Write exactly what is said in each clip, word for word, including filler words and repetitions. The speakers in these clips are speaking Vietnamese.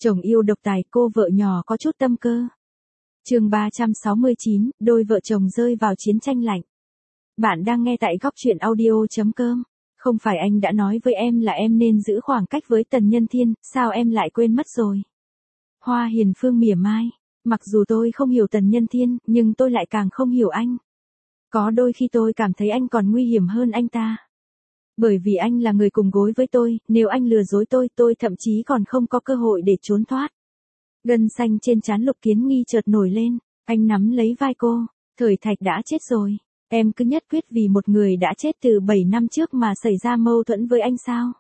Chồng yêu độc tài, cô vợ nhỏ có chút tâm cơ. Chương ba trăm sáu mươi chín, đôi vợ chồng rơi vào chiến tranh lạnh. Bạn đang nghe tại góc truyện audio chấm com. Không phải anh đã nói với em là em nên giữ khoảng cách với Tần Nhân Thiên, sao em lại quên mất rồi? Hoa Hiền Phương mỉa mai, mặc dù tôi không hiểu Tần Nhân Thiên, nhưng tôi lại càng không hiểu anh. Có đôi khi tôi cảm thấy anh còn nguy hiểm hơn anh ta. Bởi vì anh là người cùng gối với tôi, nếu anh lừa dối tôi, tôi thậm chí còn không có cơ hội để trốn thoát. Gân xanh trên trán Lục Kiến Nghi chợt nổi lên, anh nắm lấy vai cô, Thời Thạch đã chết rồi, em cứ nhất quyết vì một người đã chết từ bảy năm trước mà xảy ra mâu thuẫn với anh sao?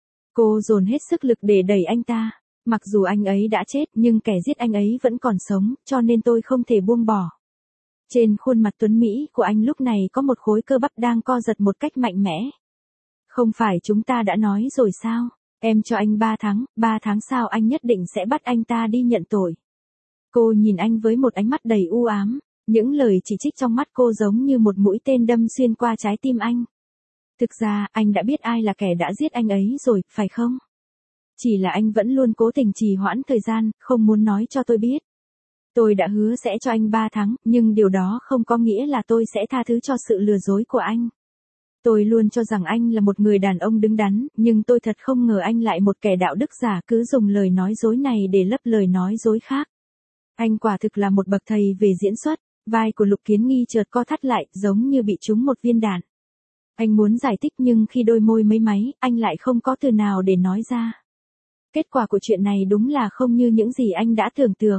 Cô dồn hết sức lực để đẩy anh ta, mặc dù anh ấy đã chết nhưng kẻ giết anh ấy vẫn còn sống, cho nên tôi không thể buông bỏ. Trên khuôn mặt tuấn Mỹ của anh lúc này có một khối cơ bắp đang co giật một cách mạnh mẽ. Không phải chúng ta đã nói rồi sao, em cho anh ba tháng, ba tháng sau anh nhất định sẽ bắt anh ta đi nhận tội. Cô nhìn anh với một ánh mắt đầy u ám, những lời chỉ trích trong mắt cô giống như một mũi tên đâm xuyên qua trái tim anh. Thực ra, anh đã biết ai là kẻ đã giết anh ấy rồi, phải không? Chỉ là anh vẫn luôn cố tình trì hoãn thời gian, không muốn nói cho tôi biết. Tôi đã hứa sẽ cho anh ba tháng, nhưng điều đó không có nghĩa là tôi sẽ tha thứ cho sự lừa dối của anh. Tôi luôn cho rằng anh là một người đàn ông đứng đắn, nhưng tôi thật không ngờ anh lại một kẻ đạo đức giả cứ dùng lời nói dối này để lấp lời nói dối khác. Anh quả thực là một bậc thầy về diễn xuất, vai của Lục Kiến Nghi chợt co thắt lại, giống như bị trúng một viên đạn. Anh muốn giải thích nhưng khi đôi môi mấy máy, anh lại không có từ nào để nói ra. Kết quả của chuyện này đúng là không như những gì anh đã tưởng tượng.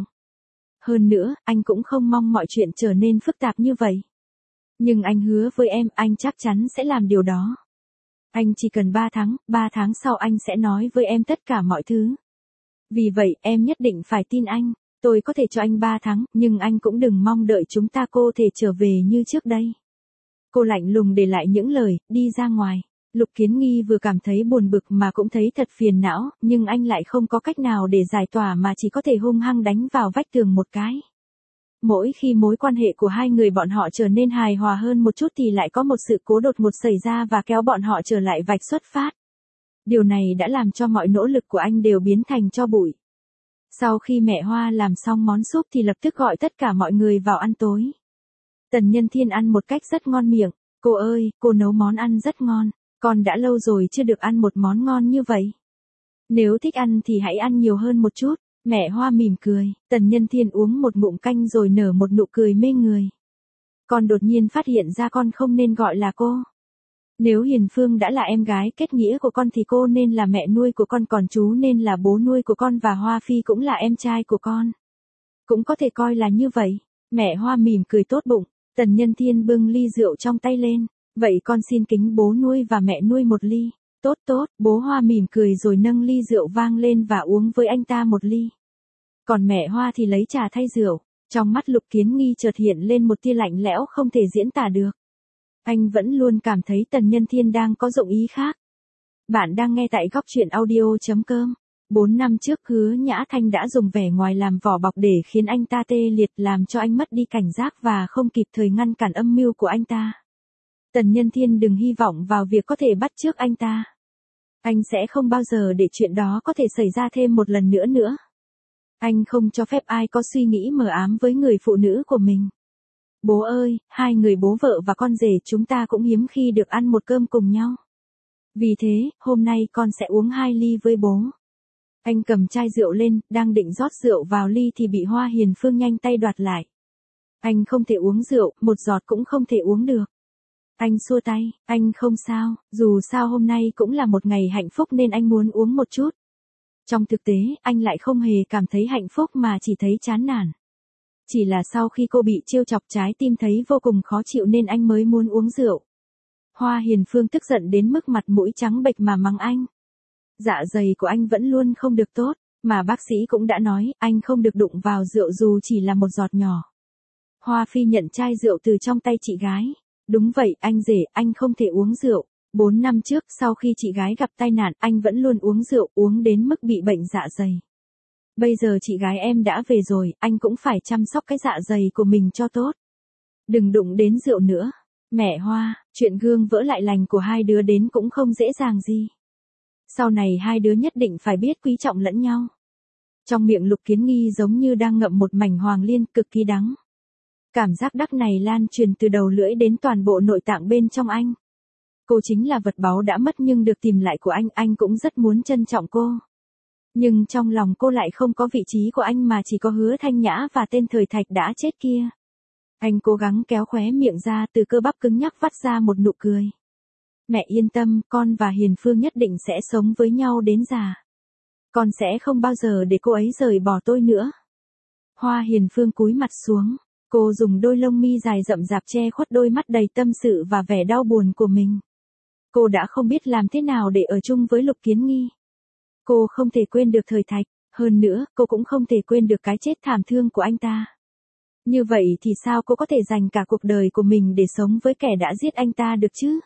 Hơn nữa, anh cũng không mong mọi chuyện trở nên phức tạp như vậy. Nhưng anh hứa với em, anh chắc chắn sẽ làm điều đó. Anh chỉ cần ba tháng, ba tháng sau anh sẽ nói với em tất cả mọi thứ. Vì vậy, em nhất định phải tin anh. Tôi có thể cho anh ba tháng, nhưng anh cũng đừng mong đợi chúng ta cô thể trở về như trước đây. Cô lạnh lùng để lại những lời, đi ra ngoài. Lục Kiến Nghi vừa cảm thấy buồn bực mà cũng thấy thật phiền não, nhưng anh lại không có cách nào để giải tỏa mà chỉ có thể hung hăng đánh vào vách tường một cái. Mỗi khi mối quan hệ của hai người bọn họ trở nên hài hòa hơn một chút thì lại có một sự cố đột ngột xảy ra và kéo bọn họ trở lại vạch xuất phát. Điều này đã làm cho mọi nỗ lực của anh đều biến thành tro bụi. Sau khi mẹ Hoa làm xong món súp thì lập tức gọi tất cả mọi người vào ăn tối. Tần Nhân Thiên ăn một cách rất ngon miệng. Cô ơi, cô nấu món ăn rất ngon. Con đã lâu rồi chưa được ăn một món ngon như vậy. Nếu thích ăn thì hãy ăn nhiều hơn một chút. Mẹ Hoa mỉm cười, Tần Nhân Thiên uống một ngụm canh rồi nở một nụ cười mê người. Con đột nhiên phát hiện ra con không nên gọi là cô. Nếu Hiền Phương đã là em gái kết nghĩa của con thì cô nên là mẹ nuôi của con, còn chú nên là bố nuôi của con, và Hoa Phi cũng là em trai của con. Cũng có thể coi là như vậy. Mẹ Hoa mỉm cười tốt bụng, Tần Nhân Thiên bưng ly rượu trong tay lên. Vậy con xin kính bố nuôi và mẹ nuôi một ly. Tốt tốt, bố Hoa mỉm cười rồi nâng ly rượu vang lên và uống với anh ta một ly. Còn mẹ Hoa thì lấy trà thay rượu. Trong mắt Lục Kiến Nghi chợt hiện lên một tia lạnh lẽo không thể diễn tả được. Anh vẫn luôn cảm thấy Tần Nhân Thiên đang có dụng ý khác. Bạn đang nghe tại góc truyện audio chấm com. Bốn năm trước Hứa Nhã Thanh đã dùng vẻ ngoài làm vỏ bọc để khiến anh ta tê liệt, làm cho anh mất đi cảnh giác và không kịp thời ngăn cản âm mưu của anh ta. Tần Nhân Thiên đừng hy vọng vào việc có thể bắt chước anh ta. Anh sẽ không bao giờ để chuyện đó có thể xảy ra thêm một lần nữa nữa. Anh không cho phép ai có suy nghĩ mờ ám với người phụ nữ của mình. Bố ơi, hai người bố vợ và con rể chúng ta cũng hiếm khi được ăn một cơm cùng nhau. Vì thế, hôm nay con sẽ uống hai ly với bố. Anh cầm chai rượu lên, đang định rót rượu vào ly thì bị Hoa Hiền Phương nhanh tay đoạt lại. Anh không thể uống rượu, một giọt cũng không thể uống được. Anh xua tay, anh không sao, dù sao hôm nay cũng là một ngày hạnh phúc nên anh muốn uống một chút. Trong thực tế, anh lại không hề cảm thấy hạnh phúc mà chỉ thấy chán nản. Chỉ là sau khi cô bị trêu chọc trái tim thấy vô cùng khó chịu nên anh mới muốn uống rượu. Hoa Hiền Phương tức giận đến mức mặt mũi trắng bệch mà mắng anh. Dạ dày của anh vẫn luôn không được tốt, mà bác sĩ cũng đã nói anh không được đụng vào rượu dù chỉ là một giọt nhỏ. Hoa Phi nhận chai rượu từ trong tay chị gái. Đúng vậy, anh rể, anh không thể uống rượu. Bốn năm trước, sau khi chị gái gặp tai nạn, anh vẫn luôn uống rượu, uống đến mức bị bệnh dạ dày. Bây giờ chị gái em đã về rồi, anh cũng phải chăm sóc cái dạ dày của mình cho tốt. Đừng đụng đến rượu nữa. Mẹ Hoa, chuyện gương vỡ lại lành của hai đứa đến cũng không dễ dàng gì. Sau này hai đứa nhất định phải biết quý trọng lẫn nhau. Trong miệng Lục Kiến Nghi giống như đang ngậm một mảnh hoàng liên cực kỳ đắng. Cảm giác đắc này lan truyền từ đầu lưỡi đến toàn bộ nội tạng bên trong anh. Cô chính là vật báu đã mất nhưng được tìm lại của anh, anh cũng rất muốn trân trọng cô. Nhưng trong lòng cô lại không có vị trí của anh mà chỉ có Hứa Thanh Nhã và tên Thời Thạch đã chết kia. Anh cố gắng kéo khóe miệng ra, từ cơ bắp cứng nhắc vắt ra một nụ cười. Mẹ yên tâm, con và Hiền Phương nhất định sẽ sống với nhau đến già. Con sẽ không bao giờ để cô ấy rời bỏ tôi nữa. Hoa Hiền Phương cúi mặt xuống, cô dùng đôi lông mi dài rậm rạp che khuất đôi mắt đầy tâm sự và vẻ đau buồn của mình. Cô đã không biết làm thế nào để ở chung với Lục Kiến Nghi. Cô không thể quên được Thời Thạch, hơn nữa, cô cũng không thể quên được cái chết thảm thương của anh ta. Như vậy thì sao cô có thể dành cả cuộc đời của mình để sống với kẻ đã giết anh ta được chứ?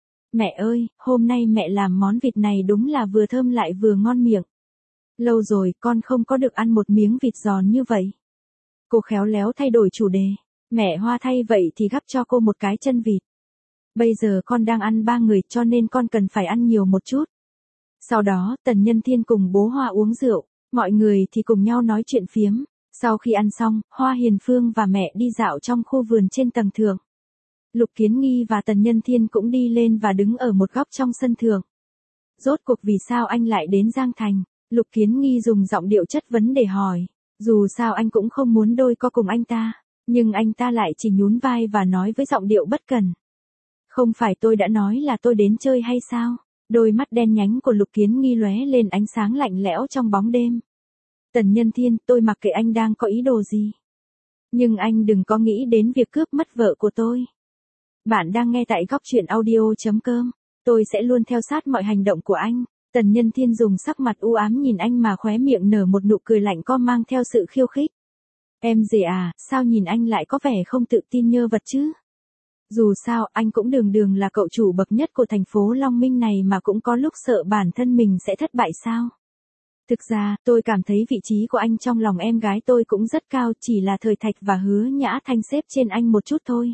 Mẹ ơi, hôm nay mẹ làm món vịt này đúng là vừa thơm lại vừa ngon miệng. Lâu rồi con không có được ăn một miếng vịt giòn như vậy. Cô khéo léo thay đổi chủ đề. Mẹ Hoa thay vậy thì gắp cho cô một cái chân vịt. Bây giờ con đang ăn ba người cho nên con cần phải ăn nhiều một chút. Sau đó, Tần Nhân Thiên cùng bố Hoa uống rượu, mọi người thì cùng nhau nói chuyện phiếm. Sau khi ăn xong, Hoa Hiền Phương và mẹ đi dạo trong khu vườn trên tầng thượng. Lục Kiến Nghi và Tần Nhân Thiên cũng đi lên và đứng ở một góc trong sân thượng. Rốt cuộc vì sao anh lại đến Giang Thành? Lục Kiến Nghi dùng giọng điệu chất vấn để hỏi. Dù sao anh cũng không muốn đôi co cùng anh ta, nhưng anh ta lại chỉ nhún vai và nói với giọng điệu bất cần. Không phải tôi đã nói là tôi đến chơi hay sao? Đôi mắt đen nhánh của Lục Kiến Nghi lóe lên ánh sáng lạnh lẽo trong bóng đêm. Tần Nhân Thiên, tôi mặc kệ anh đang có ý đồ gì. Nhưng anh đừng có nghĩ đến việc cướp mất vợ của tôi. Bạn đang nghe tại góc truyện audio.com. Tôi sẽ luôn theo sát mọi hành động của anh. Tần Nhân Thiên dùng sắc mặt u ám nhìn anh mà khóe miệng nở một nụ cười lạnh co mang theo sự khiêu khích. Em dì à, sao nhìn anh lại có vẻ không tự tin nhơ vật chứ? Dù sao, anh cũng đường đường là cậu chủ bậc nhất của thành phố Long Minh này mà cũng có lúc sợ bản thân mình sẽ thất bại sao? Thực ra, tôi cảm thấy vị trí của anh trong lòng em gái tôi cũng rất cao, chỉ là Thời Thạch và Hứa Nhã Thanh xếp trên anh một chút thôi.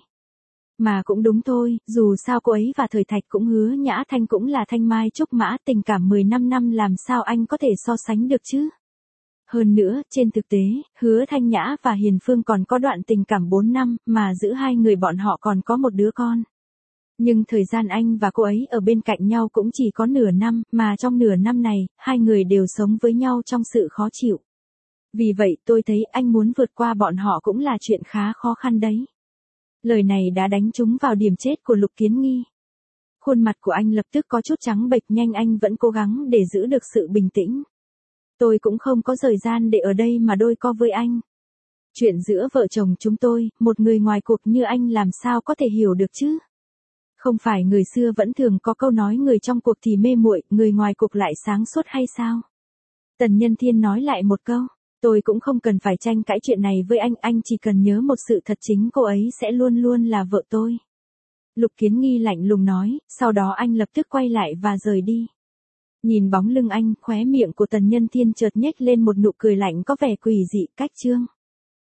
Mà cũng đúng thôi, dù sao cô ấy và Thời Thạch cũng Hứa Nhã Thanh cũng là thanh mai trúc mã, tình cảm mười lăm năm làm sao anh có thể so sánh được chứ? Hơn nữa, trên thực tế, Hứa Thanh Nhã và Hiền Phương còn có đoạn tình cảm bốn năm, mà giữa hai người bọn họ còn có một đứa con. Nhưng thời gian anh và cô ấy ở bên cạnh nhau cũng chỉ có nửa năm, mà trong nửa năm này, hai người đều sống với nhau trong sự khó chịu. Vì vậy tôi thấy anh muốn vượt qua bọn họ cũng là chuyện khá khó khăn đấy. Lời này đã đánh trúng vào điểm chết của Lục Kiến Nghi. Khuôn mặt của anh lập tức có chút trắng bệch, nhanh anh vẫn cố gắng để giữ được sự bình tĩnh. Tôi cũng không có thời gian để ở đây mà đôi co với anh. Chuyện giữa vợ chồng chúng tôi, một người ngoài cuộc như anh làm sao có thể hiểu được chứ? Không phải người xưa vẫn thường có câu nói người trong cuộc thì mê muội, người ngoài cuộc lại sáng suốt hay sao? Tần Nhân Thiên nói lại một câu. Tôi cũng không cần phải tranh cãi chuyện này với anh, anh chỉ cần nhớ một sự thật, chính cô ấy sẽ luôn luôn là vợ tôi. Lục Kiến Nghi lạnh lùng nói, sau đó anh lập tức quay lại và rời đi. Nhìn bóng lưng anh, khóe miệng của Tần Nhân Thiên chợt nhếch lên một nụ cười lạnh có vẻ quỷ dị, cách trương.